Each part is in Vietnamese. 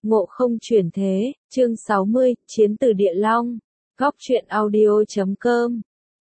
Ngộ không chuyển thế, chương 60, Chiến từ Địa Long. Góc truyện audio.com.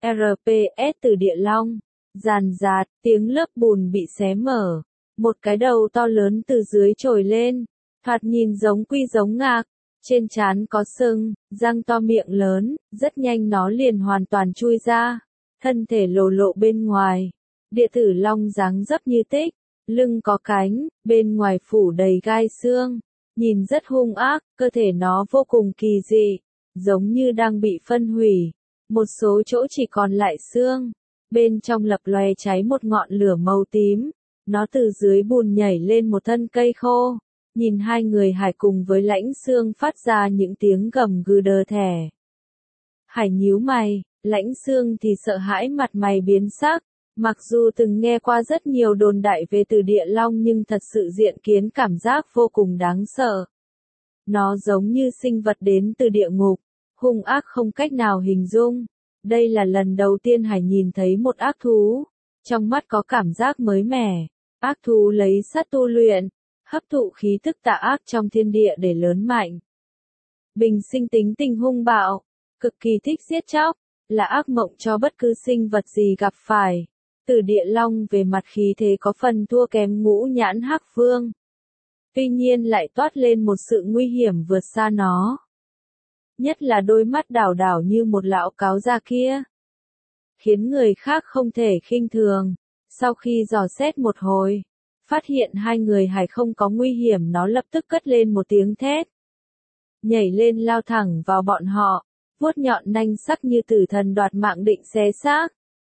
RPS từ Địa Long. Ràn rạt, tiếng lớp bùn bị xé mở. Một cái đầu to lớn từ dưới trồi lên. Thoạt nhìn giống quy giống ngạc. Trên trán có sưng, răng to miệng lớn, rất nhanh nó liền hoàn toàn chui ra. Thân thể lộ lộ bên ngoài. Địa tử long dáng dấp như tích. Lưng có cánh, bên ngoài phủ đầy gai xương. Nhìn rất hung ác, cơ thể nó vô cùng kỳ dị, giống như đang bị phân hủy. Một số chỗ chỉ còn lại xương, bên trong lập lòe cháy một ngọn lửa màu tím. Nó từ dưới bùn nhảy lên một thân cây khô, nhìn hai người Hải cùng với Lãnh Xương phát ra những tiếng gầm gừ đờ thẻ. Hải nhíu mày, Lãnh Xương thì sợ hãi mặt mày biến sắc. Mặc dù từng nghe qua rất nhiều đồn đại về từ địa long nhưng thật sự diện kiến cảm giác vô cùng đáng sợ. Nó giống như sinh vật đến từ địa ngục, hung ác không cách nào hình dung. Đây là lần đầu tiên Hải nhìn thấy một ác thú, trong mắt có cảm giác mới mẻ. Ác thú lấy sát tu luyện, hấp thụ khí thức tà ác trong thiên địa để lớn mạnh. Bình sinh tính tình hung bạo, cực kỳ thích giết chóc, là ác mộng cho bất cứ sinh vật gì gặp phải. Từ địa long về mặt khí thế có phần thua kém Ngũ Nhãn Hắc Vương. Tuy nhiên lại toát lên một sự nguy hiểm vượt xa nó. Nhất là đôi mắt đảo đảo như một lão cáo già kia, khiến người khác không thể khinh thường. Sau khi dò xét một hồi, phát hiện hai người Hải không có nguy hiểm, nó lập tức cất lên một tiếng thét. Nhảy lên lao thẳng vào bọn họ, vuốt nhọn nanh sắc như tử thần đoạt mạng định xé xác.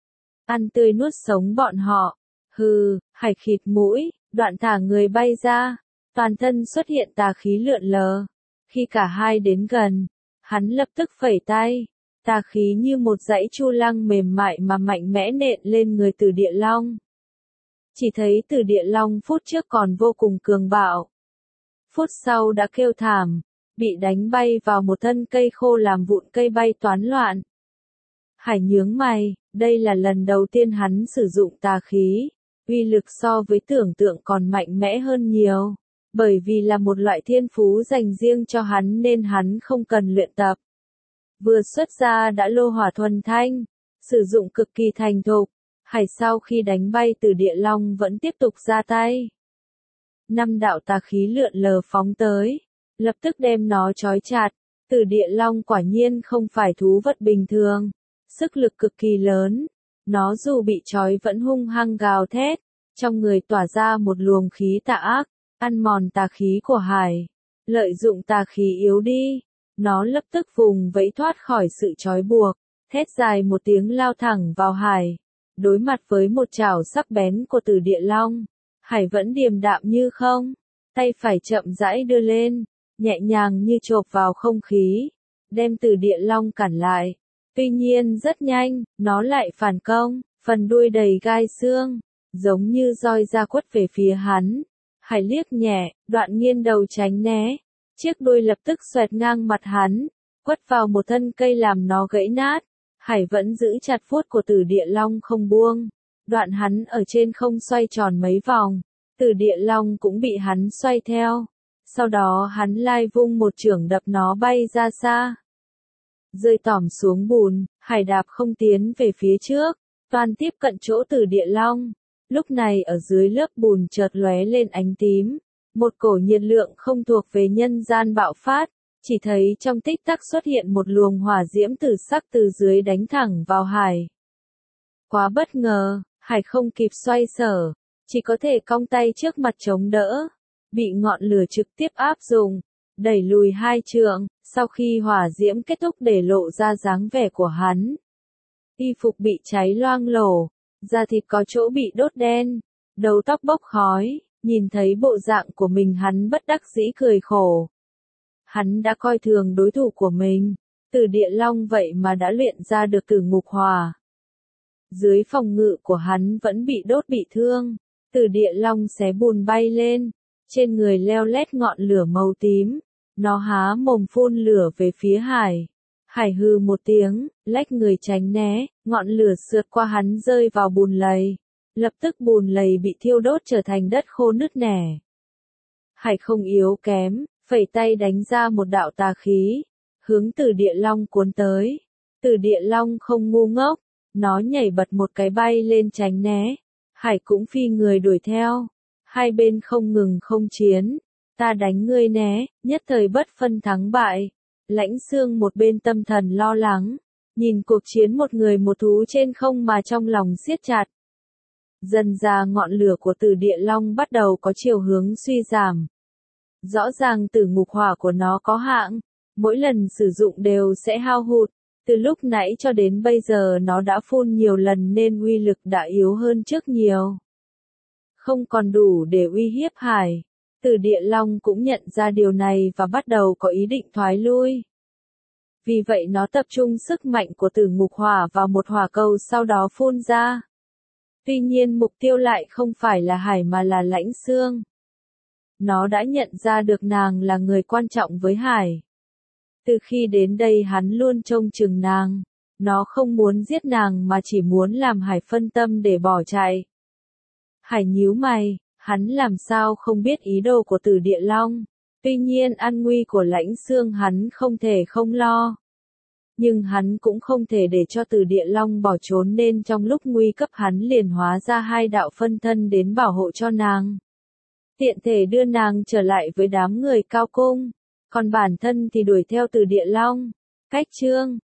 Ăn tươi nuốt sống bọn họ. Hừ, Hải khịt mũi, đoạn thả người bay ra, toàn thân xuất hiện tà khí lượn lờ. Khi cả hai đến gần, hắn lập tức phẩy tay, tà khí như một dãy chu lăng mềm mại mà mạnh mẽ nện lên người Từ Địa Long. Chỉ thấy Từ Địa Long phút trước còn vô cùng cường bạo, phút sau đã kêu thảm, bị đánh bay vào một thân cây khô làm vụn cây bay toán loạn. Hải nhướng mày, đây là lần đầu tiên hắn sử dụng tà khí, uy lực so với tưởng tượng còn mạnh mẽ hơn nhiều, bởi vì là một loại thiên phú dành riêng cho hắn nên hắn không cần luyện tập. Vừa xuất ra đã lô hỏa thuần thanh, sử dụng cực kỳ thành thục. Hải sau khi đánh bay Từ Địa Long vẫn tiếp tục ra tay. 5 đạo tà khí lượn lờ phóng tới, lập tức đem nó trói chặt. Từ Địa Long quả nhiên không phải thú vật bình thường, sức lực cực kỳ lớn. Nó dù bị trói vẫn hung hăng gào thét, trong người tỏa ra một luồng khí tà ác, ăn mòn tà khí của Hải. Lợi dụng tà khí yếu đi, nó lập tức vùng vẫy thoát khỏi sự trói buộc, thét dài một tiếng lao thẳng vào Hải. Đối mặt với một chảo sắc bén của Từ Địa Long, Hải vẫn điềm đạm như không, tay phải chậm rãi đưa lên, nhẹ nhàng như chộp vào không khí, đem Từ Địa Long cản lại. Tuy nhiên rất nhanh, nó lại phản công, phần đuôi đầy gai xương, giống như roi ra quất về phía hắn. Hải liếc nhẹ, đoạn nghiêng đầu tránh né, chiếc đuôi lập tức xoẹt ngang mặt hắn, quất vào một thân cây làm nó gãy nát. Hải vẫn giữ chặt vuốt của Từ Địa Long không buông, đoạn hắn ở trên không xoay tròn mấy vòng, Từ Địa Long cũng bị hắn xoay theo. Sau đó hắn lai vung một chưởng đập nó bay ra xa. Rơi tỏm xuống bùn, Hải đạp không tiến về phía trước, toàn tiếp cận chỗ Từ Địa Long. Lúc này ở dưới lớp bùn chợt lóe lên ánh tím, một cổ nhiệt lượng không thuộc về nhân gian bạo phát, chỉ thấy trong tích tắc xuất hiện một luồng hỏa diễm tử sắc từ dưới đánh thẳng vào Hải. Quá bất ngờ, Hải không kịp xoay sở, chỉ có thể cong tay trước mặt chống đỡ, bị ngọn lửa trực tiếp áp dụng, đẩy lùi 2 trượng. Sau khi hỏa diễm kết thúc để lộ ra dáng vẻ của hắn, y phục bị cháy loang lổ, da thịt có chỗ bị đốt đen, đầu tóc bốc khói. Nhìn thấy bộ dạng của mình hắn bất đắc dĩ cười khổ. Hắn đã coi thường đối thủ của mình, Từ Địa Long vậy mà đã luyện ra được Tử Ngục Hỏa. Dưới phòng ngự của hắn vẫn bị đốt bị thương, Từ Địa Long xé bùn bay lên, trên người leo lét ngọn lửa màu tím, nó há mồm phun lửa về phía Hải. Hải hừ một tiếng, lách người tránh né, ngọn lửa sượt qua hắn rơi vào bùn lầy. Lập tức bùn lầy bị thiêu đốt trở thành đất khô nứt nẻ. Hải không yếu kém, phẩy tay đánh ra một đạo tà khí, hướng Từ Địa Long cuốn tới. Từ Địa Long không ngu ngốc, nó nhảy bật một cái bay lên tránh né, Hải cũng phi người đuổi theo, hai bên không ngừng không chiến, ta đánh ngươi né, nhất thời bất phân thắng bại. Lãnh Xương một bên tâm thần lo lắng, nhìn cuộc chiến một người một thú trên không mà trong lòng siết chặt. Dần ra ngọn lửa của Từ Địa Long bắt đầu có chiều hướng suy giảm. Rõ ràng tử ngục hỏa của nó có hạn, mỗi lần sử dụng đều sẽ hao hụt, từ lúc nãy cho đến bây giờ nó đã phun nhiều lần nên uy lực đã yếu hơn trước nhiều. Không còn đủ để uy hiếp Hải. Từ Địa Long cũng nhận ra điều này và bắt đầu có ý định thoái lui. Vì vậy nó tập trung sức mạnh của tử ngục hỏa vào một hỏa cầu sau đó phun ra. Tuy nhiên mục tiêu lại không phải là Hải mà là Lãnh Xương. Nó đã nhận ra được nàng là người quan trọng với Hải. Từ khi đến đây hắn luôn trông chừng nàng. Nó không muốn giết nàng mà chỉ muốn làm Hải phân tâm để bỏ chạy. Hải nhíu mày, hắn làm sao không biết ý đồ của Từ Địa Long. Tuy nhiên an nguy của Lãnh Xương hắn không thể không lo. Nhưng hắn cũng không thể để cho Từ Địa Long bỏ trốn nên trong lúc nguy cấp hắn liền hóa ra hai đạo phân thân đến bảo hộ cho nàng. Tiện thể đưa nàng trở lại với đám người cao cung, còn bản thân thì đuổi theo Từ Địa Long. Cách chương